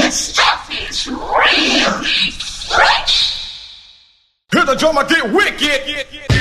stuff is really fresh. Hear the drummer get wicked.